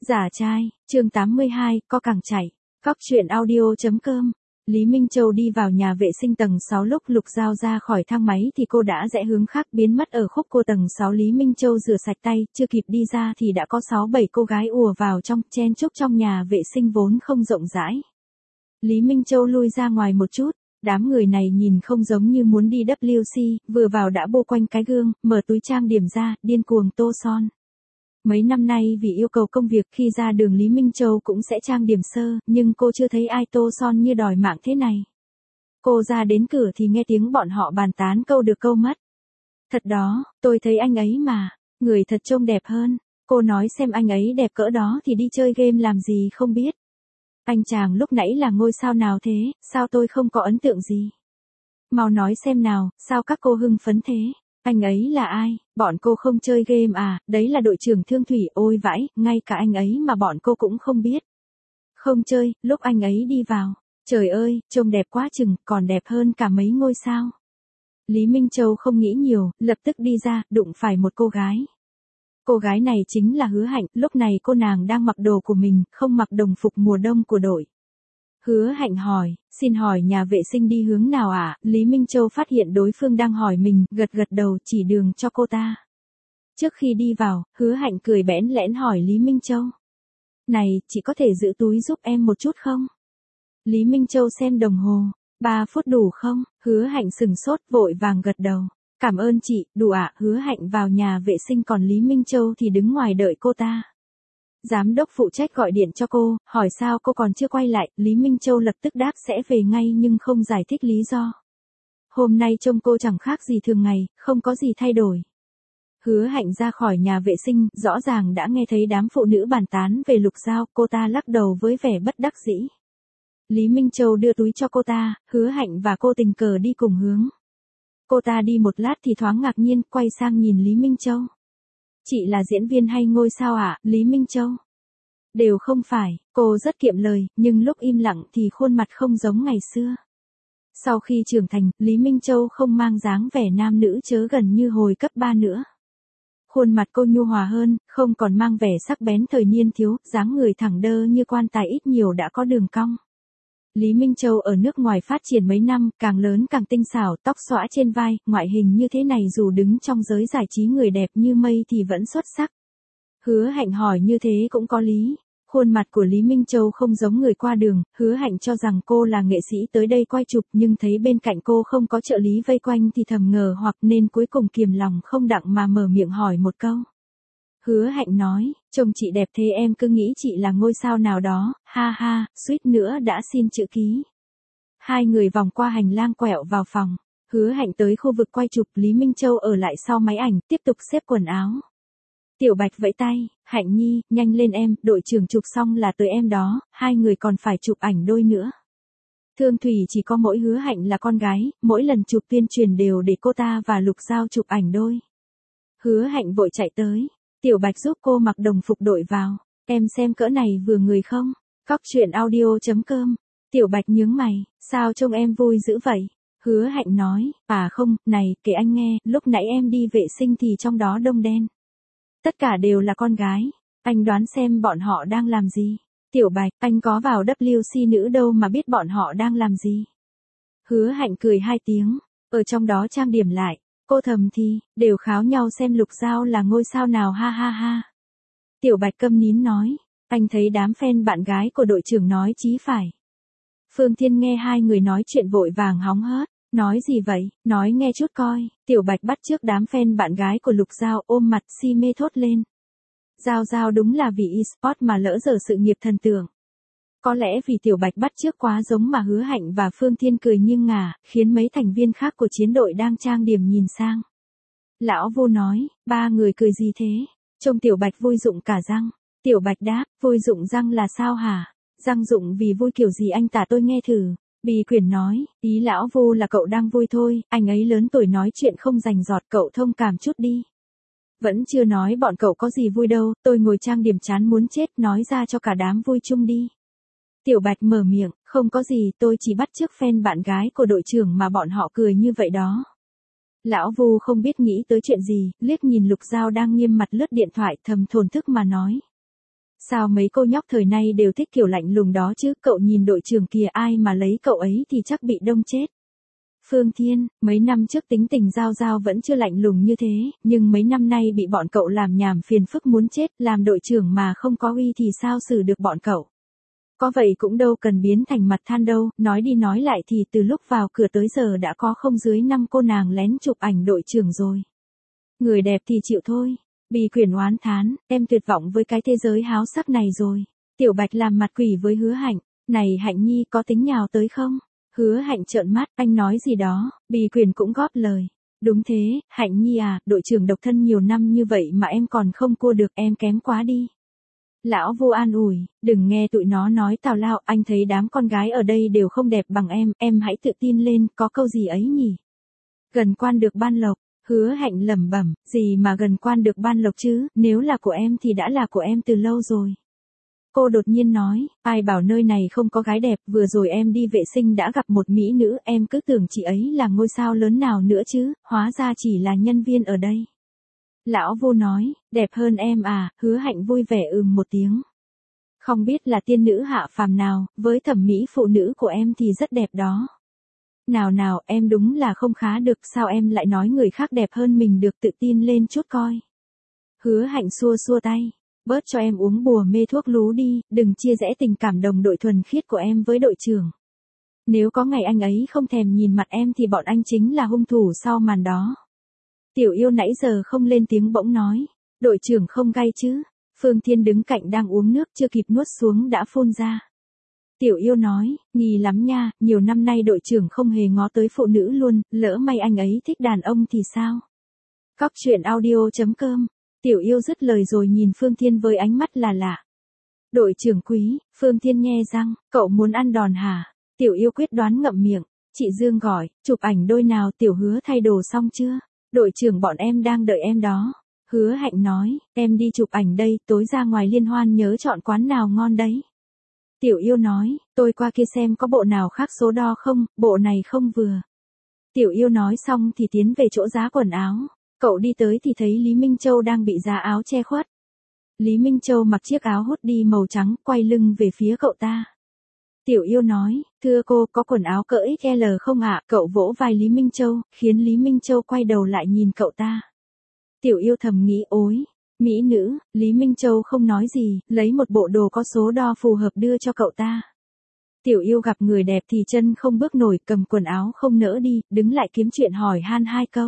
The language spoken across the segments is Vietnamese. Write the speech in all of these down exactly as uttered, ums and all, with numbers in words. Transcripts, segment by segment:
Giả trai, chương tám mươi hai, co càng chảy. Cóc truyện audio.com. Lý Minh Châu đi vào nhà vệ sinh tầng sáu lúc Lục Giao ra khỏi thang máy thì cô đã rẽ hướng khác biến mất ở khúc cô tầng sáu. Lý Minh Châu rửa sạch tay, chưa kịp đi ra thì đã có sáu bảy cô gái ùa vào trong, chen chúc trong nhà vệ sinh vốn không rộng rãi. Lý Minh Châu lui ra ngoài một chút, đám người này nhìn không giống như muốn đi W C, vừa vào đã bô quanh cái gương, mở túi trang điểm ra, điên cuồng tô son. Mấy năm nay vì yêu cầu công việc khi ra đường Lý Minh Châu cũng sẽ trang điểm sơ, nhưng cô chưa thấy ai tô son như đòi mạng thế này. Cô ra đến cửa thì nghe tiếng bọn họ bàn tán câu được câu mất. Thật đó, tôi thấy anh ấy mà, người thật trông đẹp hơn. Cô nói xem anh ấy đẹp cỡ đó thì đi chơi game làm gì không biết. Anh chàng lúc nãy là ngôi sao nào thế, sao tôi không có ấn tượng gì? Mau nói xem nào, sao các cô hưng phấn thế? Anh ấy là ai? Bọn cô không chơi game à? Đấy là đội trưởng Thương Thủy. Ôi vãi, ngay cả anh ấy mà bọn cô cũng không biết. Không chơi, lúc anh ấy đi vào. Trời ơi, trông đẹp quá chừng, còn đẹp hơn cả mấy ngôi sao. Lý Minh Châu không nghĩ nhiều, lập tức đi ra, đụng phải một cô gái. Cô gái này chính là Hứa Hạnh, lúc này cô nàng đang mặc đồ của mình, không mặc đồng phục mùa đông của đội. Hứa Hạnh hỏi, xin hỏi nhà vệ sinh đi hướng nào ạ? À? Lý Minh Châu phát hiện đối phương đang hỏi mình, gật gật đầu chỉ đường cho cô ta. Trước khi đi vào, Hứa Hạnh cười bẽn lẽn hỏi Lý Minh Châu. Này, chị có thể giữ túi giúp em một chút không? Lý Minh Châu xem đồng hồ, ba phút đủ không? Hứa Hạnh sừng sốt vội vàng gật đầu. Cảm ơn chị, đủ ạ. À? Hứa Hạnh vào nhà vệ sinh còn Lý Minh Châu thì đứng ngoài đợi cô ta. Giám đốc phụ trách gọi điện cho cô, hỏi sao cô còn chưa quay lại, Lý Minh Châu lập tức đáp sẽ về ngay nhưng không giải thích lý do. Hôm nay trông cô chẳng khác gì thường ngày, không có gì thay đổi. Hứa Hạnh ra khỏi nhà vệ sinh, rõ ràng đã nghe thấy đám phụ nữ bàn tán về Lục Giao, cô ta lắc đầu với vẻ bất đắc dĩ. Lý Minh Châu đưa túi cho cô ta, Hứa Hạnh và cô tình cờ đi cùng hướng. Cô ta đi một lát thì thoáng ngạc nhiên, quay sang nhìn Lý Minh Châu. Chị là diễn viên hay ngôi sao ạ? À? Lý Minh Châu. Đều không phải, cô rất kiệm lời, nhưng lúc im lặng thì khuôn mặt không giống ngày xưa. Sau khi trưởng thành, Lý Minh Châu không mang dáng vẻ nam nữ chớ gần như hồi cấp ba nữa. Khuôn mặt cô nhu hòa hơn, không còn mang vẻ sắc bén thời niên thiếu, dáng người thẳng đơ như quan tài ít nhiều đã có đường cong. Lý Minh Châu ở nước ngoài phát triển mấy năm, càng lớn càng tinh xảo, tóc xõa trên vai, ngoại hình như thế này dù đứng trong giới giải trí người đẹp như mây thì vẫn xuất sắc. Hứa Hạnh hỏi như thế cũng có lý. Khuôn mặt của Lý Minh Châu không giống người qua đường, Hứa Hạnh cho rằng cô là nghệ sĩ tới đây quay chụp nhưng thấy bên cạnh cô không có trợ lý vây quanh thì thầm ngờ hoặc nên cuối cùng kiềm lòng không đặng mà mở miệng hỏi một câu. Hứa Hạnh nói, trông chị đẹp thế em cứ nghĩ chị là ngôi sao nào đó, ha ha, suýt nữa đã xin chữ ký. Hai người vòng qua hành lang quẹo vào phòng, Hứa Hạnh tới khu vực quay chụp, Lý Minh Châu ở lại sau máy ảnh, tiếp tục xếp quần áo. Tiểu Bạch vẫy tay, Hạnh Nhi, nhanh lên em, đội trưởng chụp xong là tới em đó, hai người còn phải chụp ảnh đôi nữa. Thương Thủy chỉ có mỗi Hứa Hạnh là con gái, mỗi lần chụp tuyên truyền đều để cô ta và Lục Giao chụp ảnh đôi. Hứa Hạnh vội chạy tới. Tiểu Bạch giúp cô mặc đồng phục đội vào. Em xem cỡ này vừa người không? Cóc truyện audio.com. Tiểu Bạch nhướng mày, sao trông em vui dữ vậy? Hứa Hạnh nói, à không, này, kể anh nghe, lúc nãy em đi vệ sinh thì trong đó đông đen. Tất cả đều là con gái. Anh đoán xem bọn họ đang làm gì? Tiểu Bạch, anh có vào W C nữ đâu mà biết bọn họ đang làm gì? Hứa Hạnh cười hai tiếng, ở trong đó trang điểm lại. Cô thầm thì, đều kháo nhau xem Lục Giao là ngôi sao nào ha ha ha. Tiểu Bạch câm nín nói, anh thấy đám fan bạn gái của đội trưởng nói chí phải. Phương Thiên nghe hai người nói chuyện vội vàng hóng hớt, nói gì vậy, nói nghe chút coi. Tiểu Bạch bắt trước đám fan bạn gái của Lục Giao ôm mặt si mê thốt lên. Giao Giao đúng là vì e-sport mà lỡ dở sự nghiệp thần tượng. Có lẽ vì Tiểu Bạch bắt chước quá giống mà Hứa Hạnh và Phương Thiên cười nghiêng ngả, khiến mấy thành viên khác của chiến đội đang trang điểm nhìn sang. Lão Vô nói, ba người cười gì thế? Trông Tiểu Bạch vui rụng cả răng. Tiểu Bạch đáp, vui rụng răng là sao hả? Răng rụng vì vui kiểu gì anh tả tôi nghe thử. Bì Quyển nói, ý Lão Vô là cậu đang vui thôi, anh ấy lớn tuổi nói chuyện không rành rọt, cậu thông cảm chút đi. Vẫn chưa nói bọn cậu có gì vui đâu, tôi ngồi trang điểm chán muốn chết, nói ra cho cả đám vui chung đi. Tiểu Bạch mở miệng, không có gì, tôi chỉ bắt chước fan bạn gái của đội trưởng mà bọn họ cười như vậy đó. Lão Vu không biết nghĩ tới chuyện gì, liếc nhìn Lục Giao đang nghiêm mặt lướt điện thoại thầm thổn thức mà nói. Sao mấy cô nhóc thời nay đều thích kiểu lạnh lùng đó chứ, cậu nhìn đội trưởng kìa, ai mà lấy cậu ấy thì chắc bị đông chết. Phương Thiên, mấy năm trước tính tình Giao Giao vẫn chưa lạnh lùng như thế, nhưng mấy năm nay bị bọn cậu làm nhảm phiền phức muốn chết, làm đội trưởng mà không có uy thì sao xử được bọn cậu. Có vậy cũng đâu cần biến thành mặt than đâu, nói đi nói lại thì từ lúc vào cửa tới giờ đã có không dưới năm cô nàng lén chụp ảnh đội trưởng rồi. Người đẹp thì chịu thôi. Bì Quyển oán thán, em tuyệt vọng với cái thế giới háo sắc này rồi. Tiểu Bạch làm mặt quỷ với Hứa Hạnh, này Hạnh Nhi có tính nhào tới không? Hứa Hạnh trợn mắt, anh nói gì đó, Bì Quyển cũng góp lời. Đúng thế, Hạnh Nhi à, đội trưởng độc thân nhiều năm như vậy mà em còn không cua được, em kém quá đi. Lão Vô an ủi, đừng nghe tụi nó nói tào lao, anh thấy đám con gái ở đây đều không đẹp bằng em, em hãy tự tin lên, có câu gì ấy nhỉ? Gần quan được ban lộc. Hứa Hạnh lẩm bẩm, gì mà gần quan được ban lộc chứ, nếu là của em thì đã là của em từ lâu rồi. Cô đột nhiên nói, ai bảo nơi này không có gái đẹp, vừa rồi em đi vệ sinh đã gặp một mỹ nữ, em cứ tưởng chị ấy là ngôi sao lớn nào nữa chứ, hóa ra chỉ là nhân viên ở đây. Lão Vô nói, đẹp hơn em à, Hứa Hạnh vui vẻ ừm một tiếng. Không biết là tiên nữ hạ phàm nào, với thẩm mỹ phụ nữ của em thì rất đẹp đó. Nào nào, em đúng là không khá được, sao em lại nói người khác đẹp hơn mình được, tự tin lên chút coi. Hứa Hạnh xua xua tay, bớt cho em uống bùa mê thuốc lú đi, đừng chia rẽ tình cảm đồng đội thuần khiết của em với đội trưởng. Nếu có ngày anh ấy không thèm nhìn mặt em thì bọn anh chính là hung thủ sau màn đó. Tiểu Yêu nãy giờ không lên tiếng bỗng nói, đội trưởng không gay chứ? Phương Thiên đứng cạnh đang uống nước chưa kịp nuốt xuống đã phun ra. Tiểu Yêu nói, nghi lắm nha, nhiều năm nay đội trưởng không hề ngó tới phụ nữ luôn, lỡ may anh ấy thích đàn ông thì sao? Cóc truyện audio chấm com. Tiểu Yêu dứt lời rồi nhìn Phương Thiên với ánh mắt là lạ. Đội trưởng quý, Phương Thiên nhe răng, cậu muốn ăn đòn hả? Tiểu Yêu quyết đoán ngậm miệng. Chị Dương gọi, chụp ảnh đôi nào, Tiểu Hứa thay đồ xong chưa? Đội trưởng bọn em đang đợi em đó. Hứa Hạnh nói, em đi chụp ảnh đây, tối ra ngoài liên hoan nhớ chọn quán nào ngon đấy. Tiểu Yêu nói, tôi qua kia xem có bộ nào khác số đo không, bộ này không vừa. Tiểu Yêu nói xong thì tiến về chỗ giá quần áo. Cậu đi tới thì thấy Lý Minh Châu đang bị giá áo che khuất. Lý Minh Châu mặc chiếc áo hoodie màu trắng, quay lưng về phía cậu ta. Tiểu Yêu nói, thưa cô, có quần áo cỡ ích lờ không ạ? Cậu vỗ vai Lý Minh Châu, khiến Lý Minh Châu quay đầu lại nhìn cậu ta. Tiểu Yêu thầm nghĩ, ối, mỹ nữ, Lý Minh Châu không nói gì, lấy một bộ đồ có số đo phù hợp đưa cho cậu ta. Tiểu Yêu gặp người đẹp thì chân không bước nổi, cầm quần áo không nỡ đi, đứng lại kiếm chuyện hỏi han hai câu.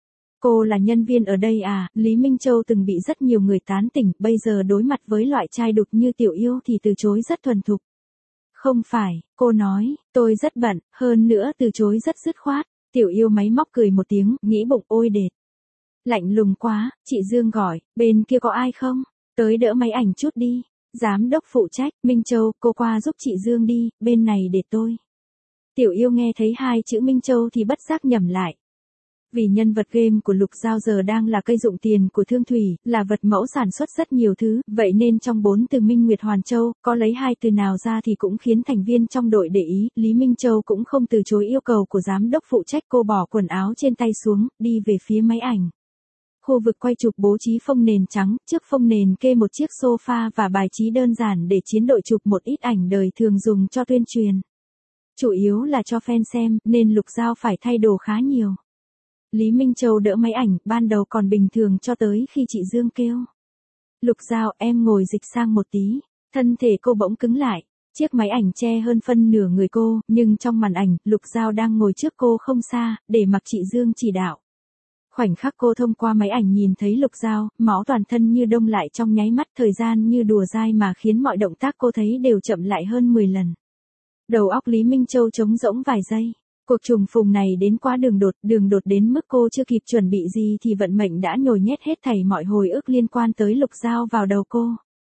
Cô là nhân viên ở đây à? Lý Minh Châu từng bị rất nhiều người tán tỉnh, bây giờ đối mặt với loại trai đục như Tiểu Yêu thì từ chối rất thuần thục. Không phải, cô nói, tôi rất bận, hơn nữa từ chối rất dứt khoát. Tiểu Yêu máy móc cười một tiếng, nghĩ bụng ôi đệt. Lạnh lùng quá, chị Dương gọi, bên kia có ai không? Tới đỡ máy ảnh chút đi. Giám đốc phụ trách, Minh Châu, cô qua giúp chị Dương đi, bên này để tôi. Tiểu Yêu nghe thấy hai chữ Minh Châu thì bất giác nhầm lại. Vì nhân vật game của Lục Giao giờ đang là cây dụng tiền của Thương Thủy, là vật mẫu sản xuất rất nhiều thứ, vậy nên trong bốn từ Minh Nguyệt Hoàn Châu, có lấy hai từ nào ra thì cũng khiến thành viên trong đội để ý, Lý Minh Châu cũng không từ chối yêu cầu của giám đốc phụ trách, cô bỏ quần áo trên tay xuống, đi về phía máy ảnh. Khu vực quay chụp bố trí phông nền trắng, trước phông nền kê một chiếc sofa và bài trí đơn giản để chiến đội chụp một ít ảnh đời thường dùng cho tuyên truyền. Chủ yếu là cho fan xem, nên Lục Giao phải thay đồ khá nhiều. Lý Minh Châu đỡ máy ảnh, ban đầu còn bình thường cho tới khi chị Dương kêu. Lục Giao, em ngồi dịch sang một tí. Thân thể cô bỗng cứng lại. Chiếc máy ảnh che hơn phân nửa người cô, nhưng trong màn ảnh, Lục Giao đang ngồi trước cô không xa, để mặc chị Dương chỉ đạo. Khoảnh khắc cô thông qua máy ảnh nhìn thấy Lục Giao, máu toàn thân như đông lại trong nháy mắt, thời gian như đùa dai mà khiến mọi động tác cô thấy đều chậm lại hơn mười lần. Đầu óc Lý Minh Châu trống rỗng vài giây. Cuộc trùng phùng này đến quá đường đột, đường đột đến mức cô chưa kịp chuẩn bị gì thì vận mệnh đã nhồi nhét hết thảy mọi hồi ức liên quan tới Lục Giao vào đầu cô.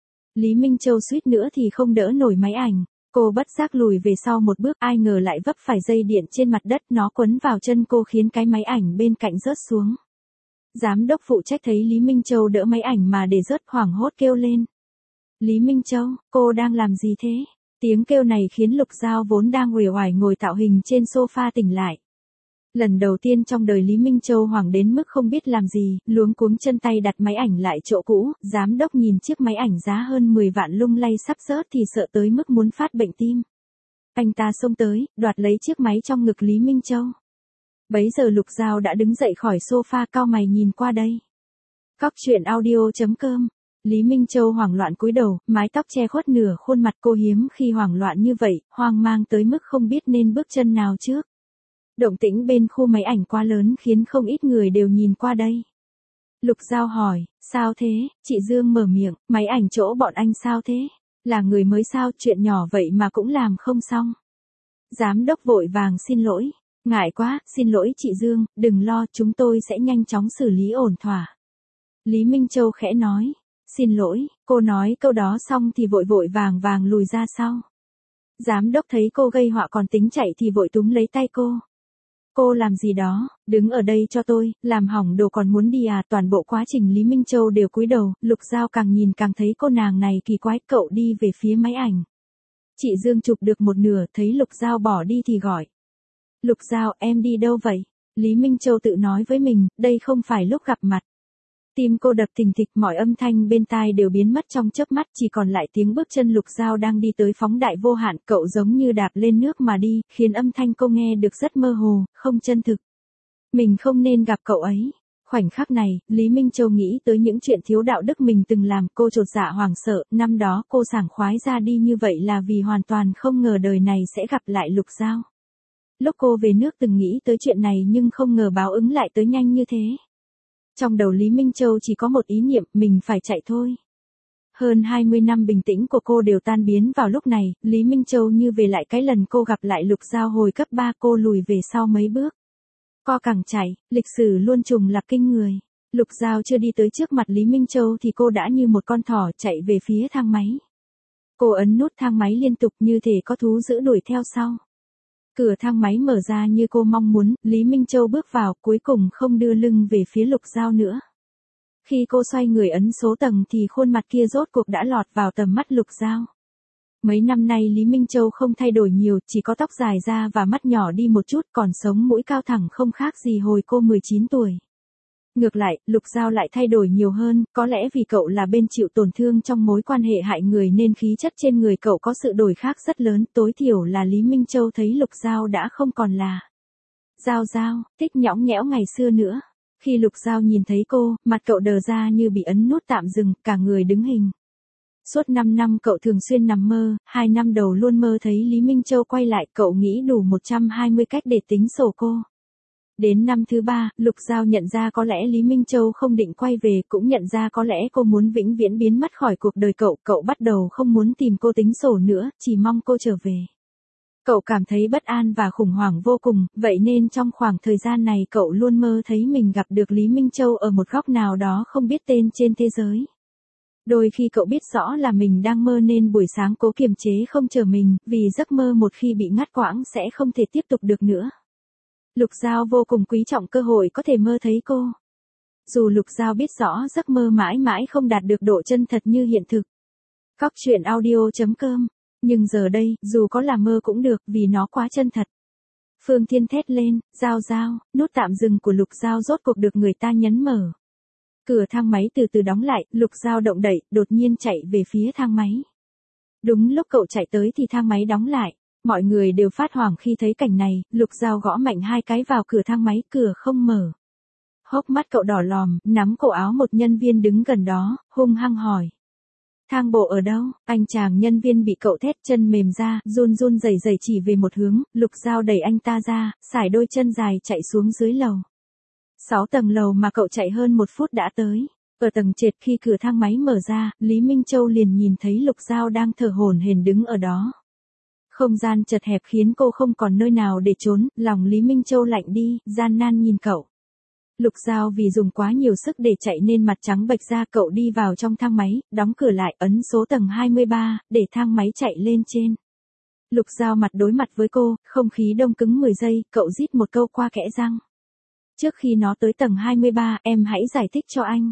Lý Minh Châu suýt nữa thì không đỡ nổi máy ảnh. Cô bất giác lùi về sau một bước, ai ngờ lại vấp phải dây điện trên mặt đất, nó quấn vào chân cô khiến cái máy ảnh bên cạnh rớt xuống. Giám đốc phụ trách thấy Lý Minh Châu đỡ máy ảnh mà để rớt, hoảng hốt kêu lên. Lý Minh Châu, cô đang làm gì thế? Tiếng kêu này khiến Lục Giao vốn đang uể oải ngồi tạo hình trên sofa tỉnh lại. Lần đầu tiên trong đời Lý Minh Châu hoảng đến mức không biết làm gì, luống cuống chân tay đặt máy ảnh lại chỗ cũ, giám đốc nhìn chiếc máy ảnh giá hơn mười vạn lung lay sắp rớt thì sợ tới mức muốn phát bệnh tim. Anh ta xông tới, đoạt lấy chiếc máy trong ngực Lý Minh Châu. Bấy giờ Lục Giao đã đứng dậy khỏi sofa cau mày nhìn qua đây. Cóc truyện audio chấm com. Lý Minh Châu hoảng loạn cúi đầu, mái tóc che khuất nửa khuôn mặt cô hiếm khi hoảng loạn như vậy, hoang mang tới mức không biết nên bước chân nào trước. Động tĩnh bên khu máy ảnh quá lớn khiến không ít người đều nhìn qua đây. Lục Giao hỏi, sao thế, chị Dương mở miệng, máy ảnh chỗ bọn anh sao thế? Là người mới sao, chuyện nhỏ vậy mà cũng làm không xong. Giám đốc vội vàng xin lỗi. Ngại quá, xin lỗi chị Dương, đừng lo, chúng tôi sẽ nhanh chóng xử lý ổn thỏa. Lý Minh Châu khẽ nói, xin lỗi, cô nói câu đó xong thì vội vội vàng vàng lùi ra sau. Giám đốc thấy cô gây họa còn tính chạy thì vội túm lấy tay cô. Cô làm gì đó, đứng ở đây cho tôi, làm hỏng đồ còn muốn đi à? Toàn bộ quá trình Lý Minh Châu đều cúi đầu, Lục Giao càng nhìn càng thấy cô nàng này kỳ quái, cậu đi về phía máy ảnh. Chị Dương chụp được một nửa, thấy Lục Giao bỏ đi thì gọi. Lục Giao, em đi đâu vậy? Lý Minh Châu tự nói với mình, đây không phải lúc gặp mặt. Tim cô đập thình thịch, mọi âm thanh bên tai đều biến mất trong chớp mắt, chỉ còn lại tiếng bước chân Lục Giao đang đi tới phóng đại vô hạn, cậu giống như đạp lên nước mà đi, khiến âm thanh cô nghe được rất mơ hồ, không chân thực. Mình không nên gặp cậu ấy. Khoảnh khắc này, Lý Minh Châu nghĩ tới những chuyện thiếu đạo đức mình từng làm, cô chột dạ hoảng sợ, năm đó cô sảng khoái ra đi như vậy là vì hoàn toàn không ngờ đời này sẽ gặp lại Lục Giao. Lúc cô về nước từng nghĩ tới chuyện này nhưng không ngờ báo ứng lại tới nhanh như thế. Trong đầu Lý Minh Châu chỉ có một ý niệm, mình phải chạy thôi. Hơn hai mươi năm bình tĩnh của cô đều tan biến vào lúc này, Lý Minh Châu như về lại cái lần cô gặp lại Lục Giao hồi cấp ba, cô lùi về sau mấy bước. Co càng chạy, lịch sử luôn trùng lặp kinh người. Lục Giao chưa đi tới trước mặt Lý Minh Châu thì cô đã như một con thỏ chạy về phía thang máy. Cô ấn nút thang máy liên tục như thể có thú dữ đuổi theo sau. Cửa thang máy mở ra như cô mong muốn, Lý Minh Châu bước vào, cuối cùng không đưa lưng về phía Lục Giao nữa. Khi cô xoay người ấn số tầng thì khuôn mặt kia rốt cuộc đã lọt vào tầm mắt Lục Giao. Mấy năm nay Lý Minh Châu không thay đổi nhiều, chỉ có tóc dài ra và mắt nhỏ đi một chút, còn sống mũi cao thẳng không khác gì hồi cô mười chín tuổi. Ngược lại, Lục Giao lại thay đổi nhiều hơn, có lẽ vì cậu là bên chịu tổn thương trong mối quan hệ hại người nên khí chất trên người cậu có sự đổi khác rất lớn, tối thiểu là Lý Minh Châu thấy Lục Giao đã không còn là Giao Giao, thích nhõng nhẽo ngày xưa nữa. Khi Lục Giao nhìn thấy cô, mặt cậu đờ ra như bị ấn nút tạm dừng, cả người đứng hình. Suốt năm năm cậu thường xuyên nằm mơ, hai năm đầu luôn mơ thấy Lý Minh Châu quay lại, cậu nghĩ đủ một trăm hai mươi cách để tính sổ cô. Đến năm thứ ba, Lục Giao nhận ra có lẽ Lý Minh Châu không định quay về, cũng nhận ra có lẽ cô muốn vĩnh viễn biến mất khỏi cuộc đời cậu, cậu bắt đầu không muốn tìm cô tính sổ nữa, chỉ mong cô trở về. Cậu cảm thấy bất an và khủng hoảng vô cùng, vậy nên trong khoảng thời gian này cậu luôn mơ thấy mình gặp được Lý Minh Châu ở một góc nào đó không biết tên trên thế giới. Đôi khi cậu biết rõ là mình đang mơ nên buổi sáng cố kiềm chế không chờ mình, vì giấc mơ một khi bị ngắt quãng sẽ không thể tiếp tục được nữa. Lục Giao vô cùng quý trọng cơ hội có thể mơ thấy cô. Dù Lục Giao biết rõ giấc mơ mãi mãi không đạt được độ chân thật như hiện thực. Cóc truyện audio chấm com. Nhưng giờ đây, dù có là mơ cũng được vì nó quá chân thật. Phương Thiên thét lên, Giao Giao, nút tạm dừng của Lục Giao rốt cuộc được người ta nhấn mở. Cửa thang máy từ từ đóng lại, Lục Giao động đậy, đột nhiên chạy về phía thang máy. Đúng lúc cậu chạy tới thì thang máy đóng lại. Mọi người đều phát hoảng khi thấy cảnh này, Lục Giao gõ mạnh hai cái vào cửa thang máy, cửa không mở. Hốc mắt cậu đỏ lòm, nắm cổ áo một nhân viên đứng gần đó, hung hăng hỏi. Thang bộ ở đâu? Anh chàng nhân viên bị cậu thét, chân mềm ra, run run rẩy rẩy chỉ về một hướng, Lục Giao đẩy anh ta ra, sải đôi chân dài chạy xuống dưới lầu. Sáu tầng lầu mà cậu chạy hơn một phút đã tới. Ở tầng trệt khi cửa thang máy mở ra, Lý Minh Châu liền nhìn thấy Lục Giao đang thở hổn hển đứng ở đó. Không gian chật hẹp khiến cô không còn nơi nào để trốn, lòng Lý Minh Châu lạnh đi, gian nan nhìn cậu. Lục Giao vì dùng quá nhiều sức để chạy nên mặt trắng bệch ra, cậu đi vào trong thang máy, đóng cửa lại, ấn số tầng hai mươi ba, để thang máy chạy lên trên. Lục Giao mặt đối mặt với cô, không khí đông cứng mười giây, cậu rít một câu qua kẽ răng. Trước khi nó tới tầng hai mươi ba, em hãy giải thích cho anh.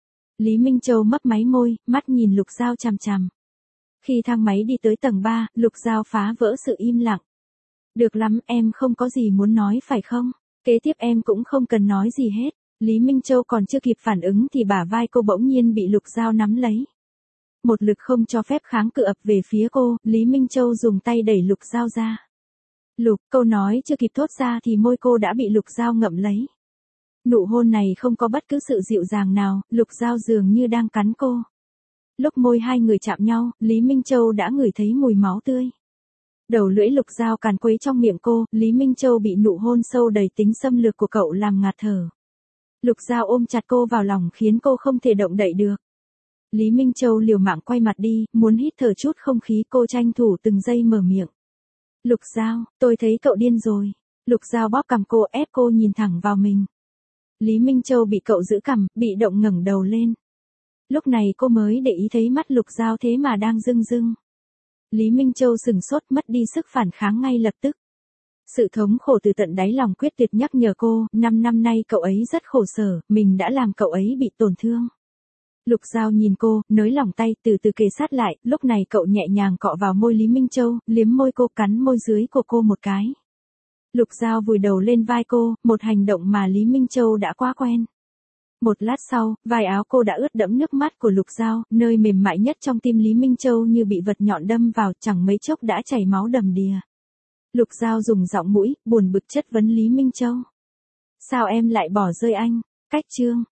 Lý Minh Châu mấp máy môi, mắt nhìn Lục Giao chằm chằm. Khi thang máy đi tới tầng ba, Lục Giao phá vỡ sự im lặng. Được lắm, em không có gì muốn nói phải không? Kế tiếp em cũng không cần nói gì hết. Lý Minh Châu còn chưa kịp phản ứng thì bả vai cô bỗng nhiên bị Lục Giao nắm lấy. Một lực không cho phép kháng cự ập về phía cô, Lý Minh Châu dùng tay đẩy Lục Giao ra. Lục, câu nói chưa kịp thốt ra thì môi cô đã bị Lục Giao ngậm lấy. Nụ hôn này không có bất cứ sự dịu dàng nào, Lục Giao dường như đang cắn cô. Lúc môi hai người chạm nhau, Lý Minh Châu đã ngửi thấy mùi máu tươi. Đầu lưỡi Lục Giao càn quấy trong miệng cô, Lý Minh Châu bị nụ hôn sâu đầy tính xâm lược của cậu làm ngạt thở. Lục Giao ôm chặt cô vào lòng khiến cô không thể động đậy được. Lý Minh Châu liều mạng quay mặt đi, muốn hít thở chút không khí, cô tranh thủ từng giây mở miệng. Lục Giao, tôi thấy cậu điên rồi. Lục Giao bóp cằm cô, ép cô nhìn thẳng vào mình. Lý Minh Châu bị cậu giữ cằm, bị động ngẩng đầu lên. Lúc này cô mới để ý thấy mắt Lục Giao thế mà đang rưng rưng. Lý Minh Châu sừng sốt, mất đi sức phản kháng ngay lập tức. Sự thống khổ từ tận đáy lòng quyết tuyệt nhắc nhở cô, năm năm nay cậu ấy rất khổ sở, mình đã làm cậu ấy bị tổn thương. Lục Giao nhìn cô, nới lỏng tay, từ từ kề sát lại, lúc này cậu nhẹ nhàng cọ vào môi Lý Minh Châu, liếm môi cô, cắn môi dưới của cô một cái. Lục Giao vùi đầu lên vai cô, một hành động mà Lý Minh Châu đã quá quen. Một lát sau, vai áo cô đã ướt đẫm nước mắt của Lục Giao, nơi mềm mại nhất trong tim Lý Minh Châu như bị vật nhọn đâm vào, chẳng mấy chốc đã chảy máu đầm đìa. Lục Giao dùng giọng mũi, buồn bực chất vấn Lý Minh Châu. Sao em lại bỏ rơi anh? Cách chương.